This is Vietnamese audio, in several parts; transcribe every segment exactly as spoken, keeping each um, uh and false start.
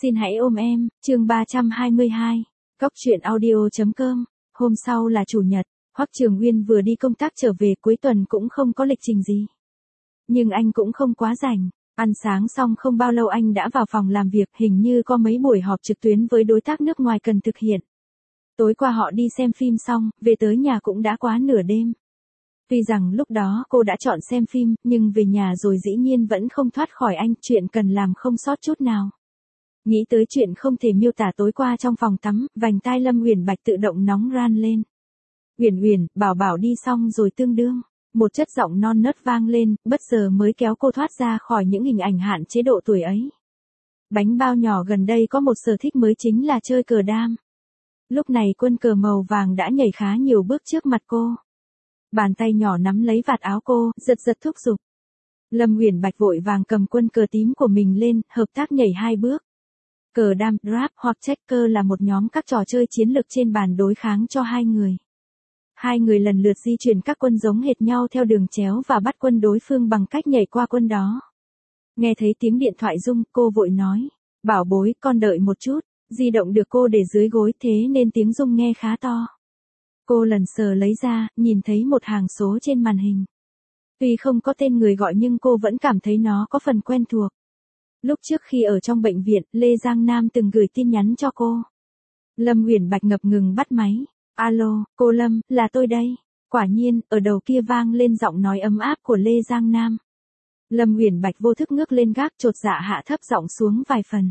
Xin hãy ôm em, chương ba trăm hai mươi hai. Cóc truyện audio chấm com. Hôm sau là chủ nhật, Hoắc Trường Uyên vừa đi công tác trở về, cuối tuần cũng không có lịch trình gì. Nhưng anh cũng không quá rảnh, ăn sáng xong không bao lâu anh đã vào phòng làm việc, hình như có mấy buổi họp trực tuyến với đối tác nước ngoài cần thực hiện. Tối qua họ đi xem phim xong, về tới nhà cũng đã quá nửa đêm. Tuy rằng lúc đó cô đã chọn xem phim, nhưng về nhà rồi dĩ nhiên vẫn không thoát khỏi anh, chuyện cần làm không sót chút nào. Nghĩ tới chuyện không thể miêu tả tối qua trong phòng tắm, vành tai Lâm Uyển Bạch tự động nóng ran lên. Uyển Uyển, bảo bảo đi xong rồi tương đương. Một chất giọng non nớt vang lên, bất giờ mới kéo cô thoát ra khỏi những hình ảnh hạn chế độ tuổi ấy. Bánh bao nhỏ gần đây có một sở thích mới, chính là chơi cờ đam. Lúc này quân cờ màu vàng đã nhảy khá nhiều bước trước mặt cô. Bàn tay nhỏ nắm lấy vạt áo cô, giật giật thúc giục. Lâm Uyển Bạch vội vàng cầm quân cờ tím của mình lên, hợp tác nhảy hai bước. Cờ đam, drap hoặc checker là một nhóm các trò chơi chiến lược trên bàn đối kháng cho hai người. Hai người lần lượt di chuyển các quân giống hệt nhau theo đường chéo và bắt quân đối phương bằng cách nhảy qua quân đó. Nghe thấy tiếng điện thoại rung, cô vội nói, bảo bối, con đợi một chút. Di động được cô để dưới gối, thế nên tiếng rung nghe khá to. Cô lần sờ lấy ra, nhìn thấy một hàng số trên màn hình. Tuy không có tên người gọi nhưng cô vẫn cảm thấy nó có phần quen thuộc. Lúc trước khi ở trong bệnh viện, Lê Giang Nam từng gửi tin nhắn cho cô. Lâm Uyển Bạch ngập ngừng bắt máy. Alo, cô Lâm, là tôi đây. Quả nhiên, ở đầu kia vang lên giọng nói ấm áp của Lê Giang Nam. Lâm Uyển Bạch vô thức ngước lên gác, chột dạ hạ thấp giọng xuống vài phần.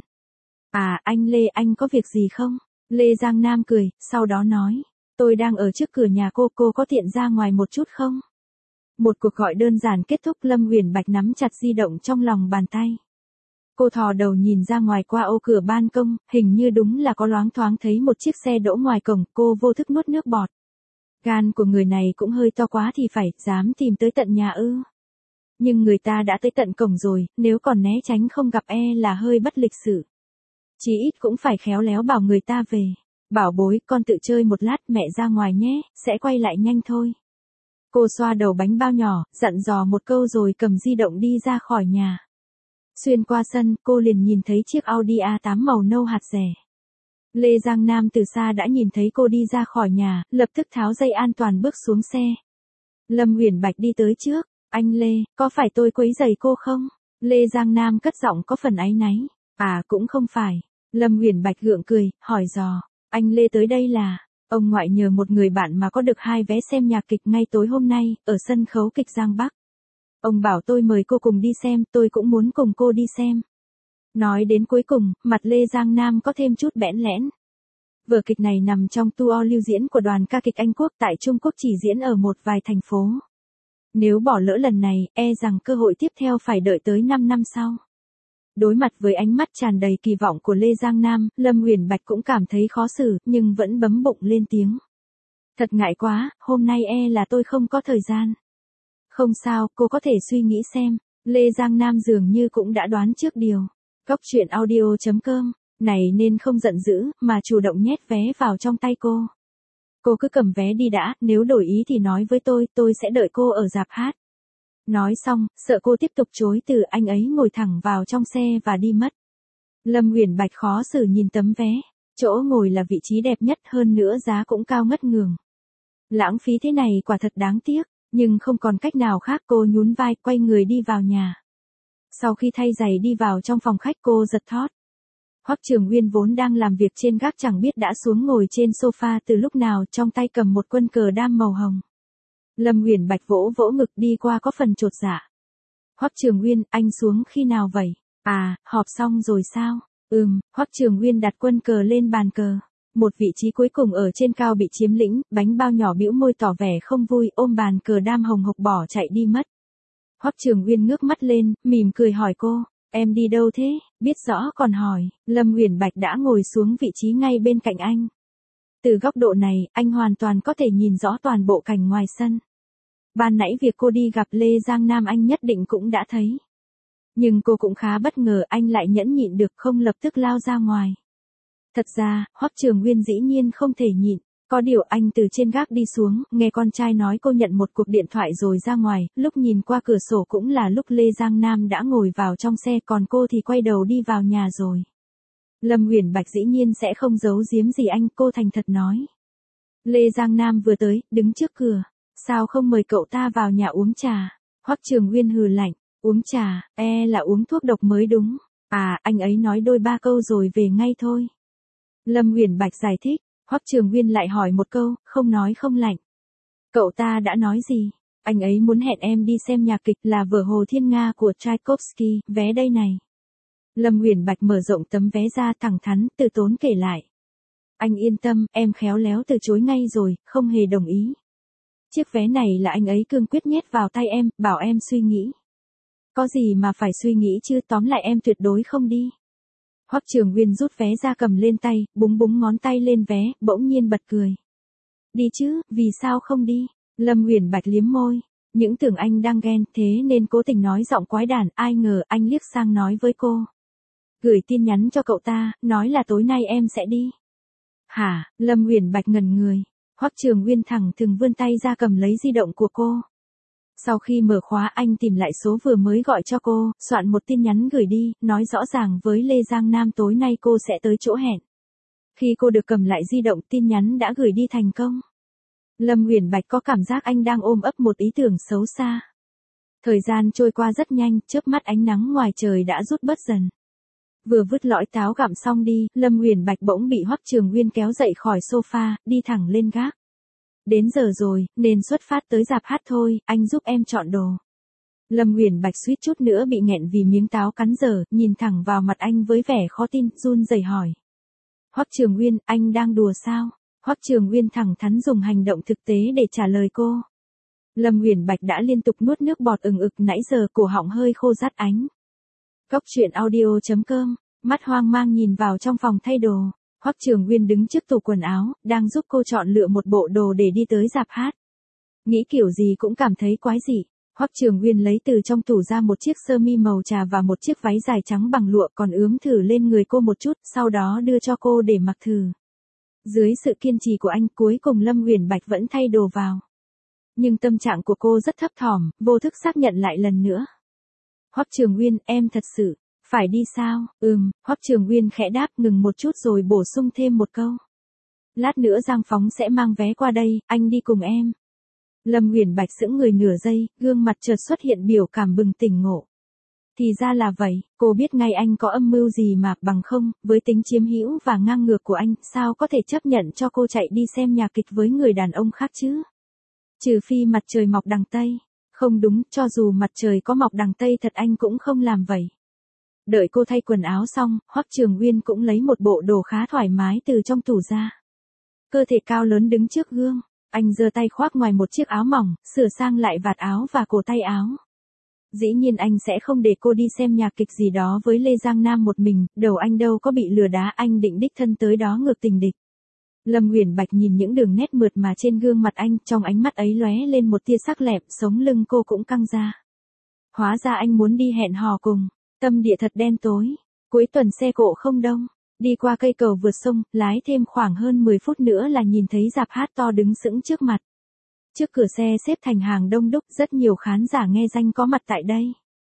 À, anh Lê, anh có việc gì không? Lê Giang Nam cười, sau đó nói. Tôi đang ở trước cửa nhà cô, cô có tiện ra ngoài một chút không? Một cuộc gọi đơn giản kết thúc, Lâm Uyển Bạch nắm chặt di động trong lòng bàn tay. Cô thò đầu nhìn ra ngoài qua ô cửa ban công, hình như đúng là có loáng thoáng thấy một chiếc xe đỗ ngoài cổng, cô vô thức nuốt nước bọt. Gan của người này cũng hơi to quá thì phải, dám tìm tới tận nhà ư. Nhưng người ta đã tới tận cổng rồi, nếu còn né tránh không gặp e là hơi bất lịch sự. Chí ít cũng phải khéo léo bảo người ta về. Bảo bối, con tự chơi một lát, mẹ ra ngoài nhé, sẽ quay lại nhanh thôi. Cô xoa đầu bánh bao nhỏ, dặn dò một câu rồi cầm di động đi ra khỏi nhà. Xuyên qua sân, cô liền nhìn thấy chiếc Audi a tám màu nâu hạt rẻ. Lê Giang Nam từ xa đã nhìn thấy cô đi ra khỏi nhà, lập tức tháo dây an toàn bước xuống xe. Lâm Uyển Bạch đi tới trước. Anh Lê, có phải tôi quấy rầy cô không? Lê Giang Nam cất giọng có phần áy náy. À, cũng không phải. Lâm Uyển Bạch gượng cười, hỏi dò. Anh Lê tới đây là, ông ngoại nhờ một người bạn mà có được hai vé xem nhạc kịch ngay tối hôm nay, ở sân khấu kịch Giang Bắc. Ông bảo tôi mời cô cùng đi xem, tôi cũng muốn cùng cô đi xem. Nói đến cuối cùng, mặt Lê Giang Nam có thêm chút bẽn lẽn. Vở kịch này nằm trong tour lưu diễn của đoàn ca kịch Anh Quốc tại Trung Quốc, chỉ diễn ở một vài thành phố. Nếu bỏ lỡ lần này, e rằng cơ hội tiếp theo phải đợi tới năm năm sau. Đối mặt với ánh mắt tràn đầy kỳ vọng của Lê Giang Nam, Lâm Uyển Bạch cũng cảm thấy khó xử, nhưng vẫn bấm bụng lên tiếng. Thật ngại quá, hôm nay e là tôi không có thời gian. Không sao, cô có thể suy nghĩ xem. Lê Giang Nam dường như cũng đã đoán trước điều. Cóc truyện audio chấm com, này nên không giận dữ, mà chủ động nhét vé vào trong tay cô. Cô cứ cầm vé đi đã, nếu đổi ý thì nói với tôi, tôi sẽ đợi cô ở rạp hát. Nói xong, sợ cô tiếp tục chối từ, anh ấy ngồi thẳng vào trong xe và đi mất. Lâm Uyển Bạch khó xử nhìn tấm vé. Chỗ ngồi là vị trí đẹp nhất, hơn nữa giá cũng cao ngất ngường. Lãng phí thế này quả thật đáng tiếc, nhưng không còn cách nào khác, cô nhún vai, quay người đi vào nhà. Sau khi thay giày đi vào trong phòng khách, cô giật thót. Hoắc Trường Uyên vốn đang làm việc trên gác chẳng biết đã xuống ngồi trên sofa từ lúc nào, trong tay cầm một quân cờ đam màu hồng. Lâm Uyển Bạch vỗ vỗ ngực, đi qua có phần chột dạ. Hoắc Trường Uyên, anh xuống khi nào vậy? À, họp xong rồi sao? Ừm, Hoắc Trường Uyên đặt quân cờ lên bàn cờ. Một vị trí cuối cùng ở trên cao bị chiếm lĩnh, bánh bao nhỏ bĩu môi tỏ vẻ không vui, ôm bàn cờ đam hồng hộc bỏ chạy đi mất. Hoắc Trường Uyên ngước mắt lên, mỉm cười hỏi cô, em đi đâu thế? Biết rõ còn hỏi. Lâm Uyển Bạch đã ngồi xuống vị trí ngay bên cạnh anh. Từ góc độ này, anh hoàn toàn có thể nhìn rõ toàn bộ cảnh ngoài sân. Ban nãy việc cô đi gặp Lê Giang Nam anh nhất định cũng đã thấy. Nhưng cô cũng khá bất ngờ anh lại nhẫn nhịn được không lập tức lao ra ngoài. Thật ra, Hoắc Trường Uyên dĩ nhiên không thể nhịn. Có điều anh từ trên gác đi xuống, nghe con trai nói cô nhận một cuộc điện thoại rồi ra ngoài, lúc nhìn qua cửa sổ cũng là lúc Lê Giang Nam đã ngồi vào trong xe, còn cô thì quay đầu đi vào nhà rồi. Lâm Uyển Bạch dĩ nhiên sẽ không giấu giếm gì anh, cô thành thật nói. Lê Giang Nam vừa tới, đứng trước cửa. Sao không mời cậu ta vào nhà uống trà? Hoắc Trường Uyên hừ lạnh, uống trà, e là uống thuốc độc mới đúng. À, anh ấy nói đôi ba câu rồi về ngay thôi. Lâm Uyển Bạch giải thích, Hoắc Trường Uyên lại hỏi một câu, không nói không lạnh. Cậu ta đã nói gì? Anh ấy muốn hẹn em đi xem nhạc kịch là vở Hồ Thiên Nga của Tchaikovsky, vé đây này. Lâm Uyển Bạch mở rộng tấm vé ra thẳng thắn, từ tốn kể lại. Anh yên tâm, em khéo léo từ chối ngay rồi, không hề đồng ý. Chiếc vé này là anh ấy cương quyết nhét vào tay em, bảo em suy nghĩ. Có gì mà phải suy nghĩ chứ, tóm lại em tuyệt đối không đi. Hoắc Trường Uyên rút vé ra cầm lên tay, búng búng ngón tay lên vé, bỗng nhiên bật cười. Đi chứ, vì sao không đi? Lâm Uyển Bạch liếm môi. Những tưởng anh đang ghen, thế nên cố tình nói giọng quái đản, ai ngờ anh liếc sang nói với cô. Gửi tin nhắn cho cậu ta, nói là tối nay em sẽ đi. Hả? Lâm Uyển Bạch ngẩn người. Hoắc Trường Uyên thẳng thừng vươn tay ra cầm lấy di động của cô. Sau khi mở khóa anh tìm lại số vừa mới gọi cho cô, soạn một tin nhắn gửi đi, nói rõ ràng với Lê Giang Nam tối nay cô sẽ tới chỗ hẹn. Khi cô được cầm lại di động, tin nhắn đã gửi đi thành công. Lâm Uyển Bạch có cảm giác anh đang ôm ấp một ý tưởng xấu xa. Thời gian trôi qua rất nhanh, chớp mắt ánh nắng ngoài trời đã rút bớt dần. Vừa vứt lõi táo gặm xong đi, Lâm Uyển Bạch bỗng bị Hoắc Trường Uyên kéo dậy khỏi sofa, đi thẳng lên gác. Đến giờ rồi, nên xuất phát tới rạp hát thôi, anh giúp em chọn đồ. Lâm Uyển Bạch suýt chút nữa bị nghẹn vì miếng táo cắn dở, nhìn thẳng vào mặt anh với vẻ khó tin, run rẩy hỏi. Hoắc Trường Uyên, anh đang đùa sao? Hoắc Trường Uyên thẳng thắn dùng hành động thực tế để trả lời cô. Lâm Uyển Bạch đã liên tục nuốt nước bọt ừng ực nãy giờ, cổ họng hơi khô rát ánh. Cóc truyện audio chấm com, mắt hoang mang nhìn vào trong phòng thay đồ. Hoắc Trường Uyên đứng trước tủ quần áo, đang giúp cô chọn lựa một bộ đồ để đi tới rạp hát. Nghĩ kiểu gì cũng cảm thấy quái dị. Hoắc Trường Uyên lấy từ trong tủ ra một chiếc sơ mi màu trà và một chiếc váy dài trắng bằng lụa, còn ướm thử lên người cô một chút, sau đó đưa cho cô để mặc thử. Dưới sự kiên trì của anh, cuối cùng Lâm Uyển Bạch vẫn thay đồ vào. Nhưng tâm trạng của cô rất thấp thỏm, vô thức xác nhận lại lần nữa. Hoắc Trường Uyên, em thật sự phải đi sao? Ừm, Hoắc Trường Uyên khẽ đáp, ngừng một chút rồi bổ sung thêm một câu. Lát nữa Giang Phóng sẽ mang vé qua đây, anh đi cùng em. Lâm Uyển Bạch sững người nửa giây, gương mặt chợt xuất hiện biểu cảm bừng tỉnh ngộ. Thì ra là vậy, cô biết ngay anh có âm mưu gì mà, bằng không, với tính chiếm hữu và ngang ngược của anh, sao có thể chấp nhận cho cô chạy đi xem nhạc kịch với người đàn ông khác chứ? Trừ phi mặt trời mọc đằng Tây. Không đúng, cho dù mặt trời có mọc đằng Tây thật anh cũng không làm vậy. Đợi cô thay quần áo xong, Hoắc Trường Uyên cũng lấy một bộ đồ khá thoải mái từ trong tủ ra. Cơ thể cao lớn đứng trước gương, anh giơ tay khoác ngoài một chiếc áo mỏng, sửa sang lại vạt áo và cổ tay áo. Dĩ nhiên anh sẽ không để cô đi xem nhạc kịch gì đó với Lê Giang Nam một mình, đầu anh đâu có bị lừa đá, anh định đích thân tới đó ngược tình địch. Lâm Uyển Bạch nhìn những đường nét mượt mà trên gương mặt anh, trong ánh mắt ấy lóe lên một tia sắc lẹm, sống lưng cô cũng căng ra. Hóa ra anh muốn đi hẹn hò cùng. Tâm địa thật đen tối. Cuối tuần xe cộ không đông, đi qua cây cầu vượt sông, lái thêm khoảng hơn mười phút nữa là nhìn thấy rạp hát to đứng sững trước mặt. Trước cửa xe xếp thành hàng đông đúc, rất nhiều khán giả nghe danh có mặt tại đây.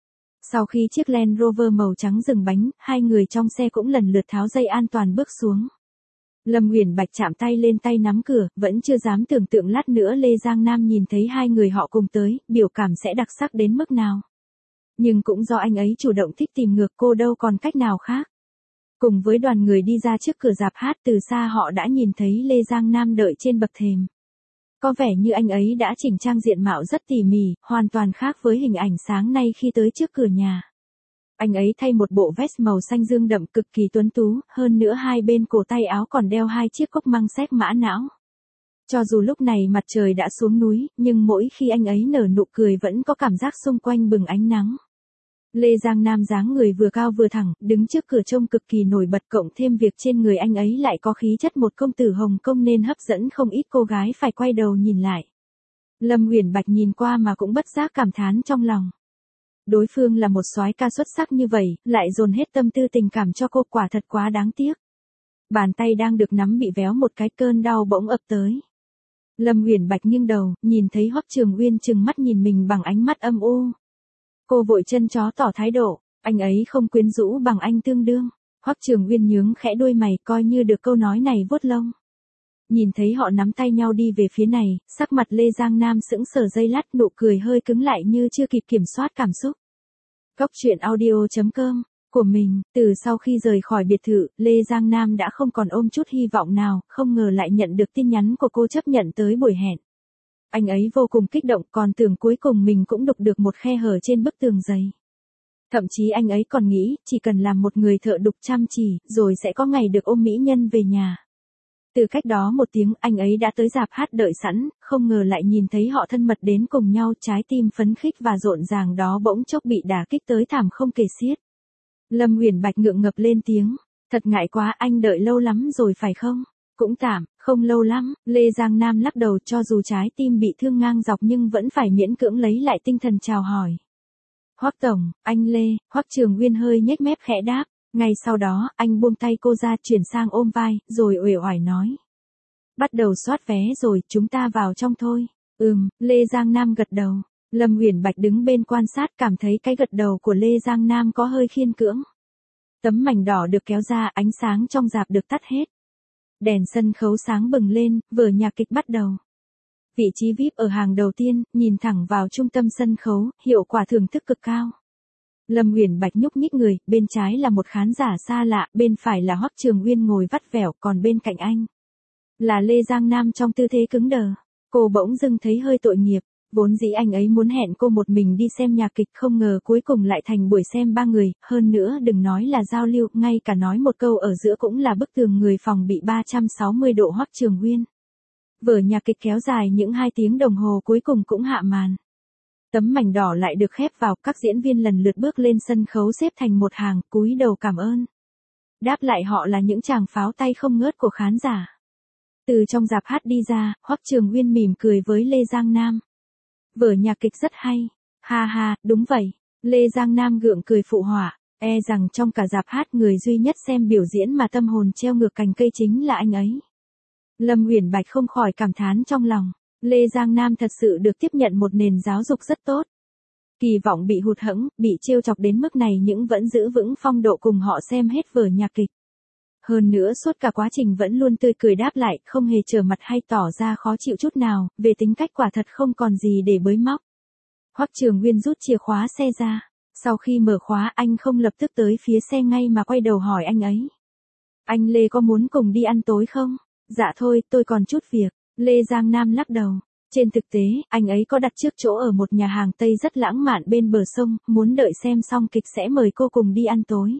Sau khi chiếc Land Rover màu trắng dừng bánh, hai người trong xe cũng lần lượt tháo dây an toàn bước xuống. Lâm Uyển Bạch chạm tay lên tay nắm cửa, vẫn chưa dám tưởng tượng lát nữa Lê Giang Nam nhìn thấy hai người họ cùng tới, biểu cảm sẽ đặc sắc đến mức nào. Nhưng cũng do anh ấy chủ động thích tìm ngược cô, đâu còn cách nào khác. Cùng với đoàn người đi ra trước cửa rạp hát, từ xa họ đã nhìn thấy Lê Giang Nam đợi trên bậc thềm. Có vẻ như anh ấy đã chỉnh trang diện mạo rất tỉ mỉ, hoàn toàn khác với hình ảnh sáng nay khi tới trước cửa nhà. Anh ấy thay một bộ vest màu xanh dương đậm cực kỳ tuấn tú, hơn nữa hai bên cổ tay áo còn đeo hai chiếc cốc măng séc mã não. Cho dù lúc này mặt trời đã xuống núi, nhưng mỗi khi anh ấy nở nụ cười vẫn có cảm giác xung quanh bừng ánh nắng. Lê Giang Nam dáng người vừa cao vừa thẳng, đứng trước cửa trông cực kỳ nổi bật, cộng thêm việc trên người anh ấy lại có khí chất một công tử Hồng Kông nên hấp dẫn không ít cô gái phải quay đầu nhìn lại. Lâm Uyển Bạch nhìn qua mà cũng bất giác cảm thán trong lòng. Đối phương là một soái ca xuất sắc như vậy, lại dồn hết tâm tư tình cảm cho cô, quả thật quá đáng tiếc. Bàn tay đang được nắm bị véo một cái, cơn đau bỗng ập tới. Lâm Uyển Bạch nghiêng đầu, nhìn thấy Hoắc Trường Uyên trừng mắt nhìn mình bằng ánh mắt âm u. Cô vội chân chó tỏ thái độ, anh ấy không quyến rũ bằng anh tương đương. Hoắc Trường Uyên nhướng khẽ đôi mày, coi như được câu nói này vuốt lông. Nhìn thấy họ nắm tay nhau đi về phía này, sắc mặt Lê Giang Nam sững sờ giây lát, nụ cười hơi cứng lại như chưa kịp kiểm soát cảm xúc. Cốc truyện audio chấm com của mình, từ sau khi rời khỏi biệt thự, Lê Giang Nam đã không còn ôm chút hy vọng nào, không ngờ lại nhận được tin nhắn của cô chấp nhận tới buổi hẹn. Anh ấy vô cùng kích động, còn tưởng cuối cùng mình cũng đục được một khe hở trên bức tường dày. Thậm chí anh ấy còn nghĩ, chỉ cần làm một người thợ đục chăm chỉ, rồi sẽ có ngày được ôm mỹ nhân về nhà. Từ cách đó một tiếng, anh ấy đã tới rạp hát đợi sẵn, không ngờ lại nhìn thấy họ thân mật đến cùng nhau, trái tim phấn khích và rộn ràng đó bỗng chốc bị đả kích tới thảm không kể xiết. Lâm Uyển Bạch ngượng ngập lên tiếng, thật ngại quá, anh đợi lâu lắm rồi phải không? Cũng tạm, không lâu lắm. Lê Giang Nam lắc đầu, cho dù trái tim bị thương ngang dọc nhưng vẫn phải miễn cưỡng lấy lại tinh thần chào hỏi. Hoắc tổng, anh Lê. Hoắc Trường Uyên hơi nhếch mép khẽ đáp. Ngay sau đó, anh buông tay cô ra, chuyển sang ôm vai, rồi uể oải nói. Bắt đầu soát vé rồi, chúng ta vào trong thôi. Ừm, Lê Giang Nam gật đầu. Lâm Uyển Bạch đứng bên quan sát, cảm thấy cái gật đầu của Lê Giang Nam có hơi khiên cưỡng. Tấm mảnh đỏ được kéo ra, ánh sáng trong rạp được tắt hết. Đèn sân khấu sáng bừng lên, vở nhạc kịch bắt đầu. Vị trí vi ai pi ở hàng đầu tiên, nhìn thẳng vào trung tâm sân khấu, hiệu quả thưởng thức cực cao. Lâm Uyển Bạch nhúc nhích người, bên trái là một khán giả xa lạ, bên phải là Hoắc Trường Uyên ngồi vắt vẻo, còn bên cạnh anh là Lê Giang Nam trong tư thế cứng đờ. Cô bỗng dưng thấy hơi tội nghiệp, vốn dĩ anh ấy muốn hẹn cô một mình đi xem nhạc kịch, không ngờ cuối cùng lại thành buổi xem ba người, hơn nữa đừng nói là giao lưu, ngay cả nói một câu ở giữa cũng là bức tường người phòng bị ba trăm sáu mươi độ. Hoắc Trường Uyên. Vở nhạc kịch kéo dài những hai tiếng đồng hồ cuối cùng cũng hạ màn. Tấm mảnh đỏ lại được khép vào, các diễn viên lần lượt bước lên sân khấu xếp thành một hàng, cúi đầu cảm ơn. Đáp lại họ là những tràng pháo tay không ngớt của khán giả. Từ trong rạp hát đi ra, Hoắc Trường Uyên mỉm cười với Lê Giang Nam. Vở nhạc kịch rất hay. Ha ha, đúng vậy. Lê Giang Nam gượng cười phụ họa, e rằng trong cả rạp hát người duy nhất xem biểu diễn mà tâm hồn treo ngược cành cây chính là anh ấy. Lâm Uyển Bạch không khỏi cảm thán trong lòng. Lê Giang Nam thật sự được tiếp nhận một nền giáo dục rất tốt. Kỳ vọng bị hụt hẫng, bị trêu chọc đến mức này nhưng vẫn giữ vững phong độ cùng họ xem hết vở nhạc kịch. Hơn nữa suốt cả quá trình vẫn luôn tươi cười đáp lại, không hề trở mặt hay tỏ ra khó chịu chút nào, về tính cách quả thật không còn gì để bới móc. Hoắc Trường Uyên rút chìa khóa xe ra. Sau khi mở khóa, anh không lập tức tới phía xe ngay mà quay đầu hỏi anh ấy. Anh Lê có muốn cùng đi ăn tối không? Dạ thôi, tôi còn chút việc. Lê Giang Nam lắc đầu. Trên thực tế, anh ấy có đặt trước chỗ ở một nhà hàng Tây rất lãng mạn bên bờ sông, muốn đợi xem xong kịch sẽ mời cô cùng đi ăn tối.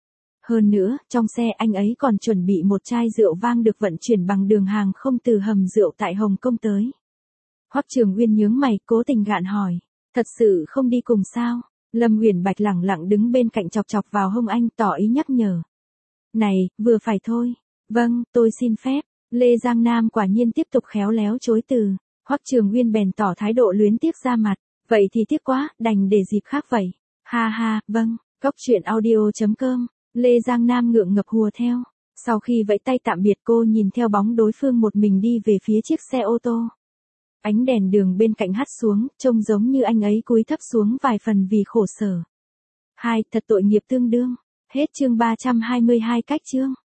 Hơn nữa, trong xe anh ấy còn chuẩn bị một chai rượu vang được vận chuyển bằng đường hàng không từ hầm rượu tại Hồng Kông tới. Hoắc Trường Uyên nhướng mày, cố tình gạn hỏi. Thật sự không đi cùng sao? Lâm Uyển Bạch lẳng lặng đứng bên cạnh chọc chọc vào hông anh, tỏ ý nhắc nhở. Này, vừa phải thôi. Vâng, tôi xin phép. Lê Giang Nam quả nhiên tiếp tục khéo léo chối từ. Hoắc Trường Uyên bèn tỏ thái độ luyến tiếc ra mặt. Vậy thì tiếc quá, đành để dịp khác vậy. Ha ha, vâng. Cốc truyện audio chấm com. Lê Giang Nam ngượng ngập hùa theo. Sau khi vẫy tay tạm biệt cô nhìn theo bóng đối phương một mình đi về phía chiếc xe ô tô. Ánh đèn đường bên cạnh hắt xuống, trông giống như anh ấy cúi thấp xuống vài phần vì khổ sở. Hai, thật tội nghiệp tương đương. Hết chương ba trăm hai mươi hai cách chương.